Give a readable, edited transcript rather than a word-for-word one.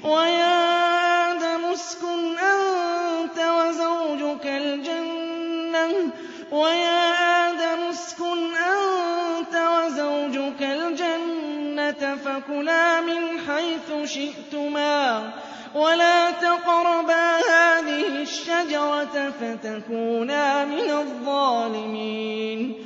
وَيَا آدَمُ اسْكُنْ أَنتَ وَزَوْجُكَ الْجَنَّةَ فَكُلَا مِنْ حَيْثُ شِئْتُمَا وَلَا تَقْرَبَا هَٰذِهِ الشَّجَرَةَ فَتَكُونَا مِنَ الظَّالِمِينَ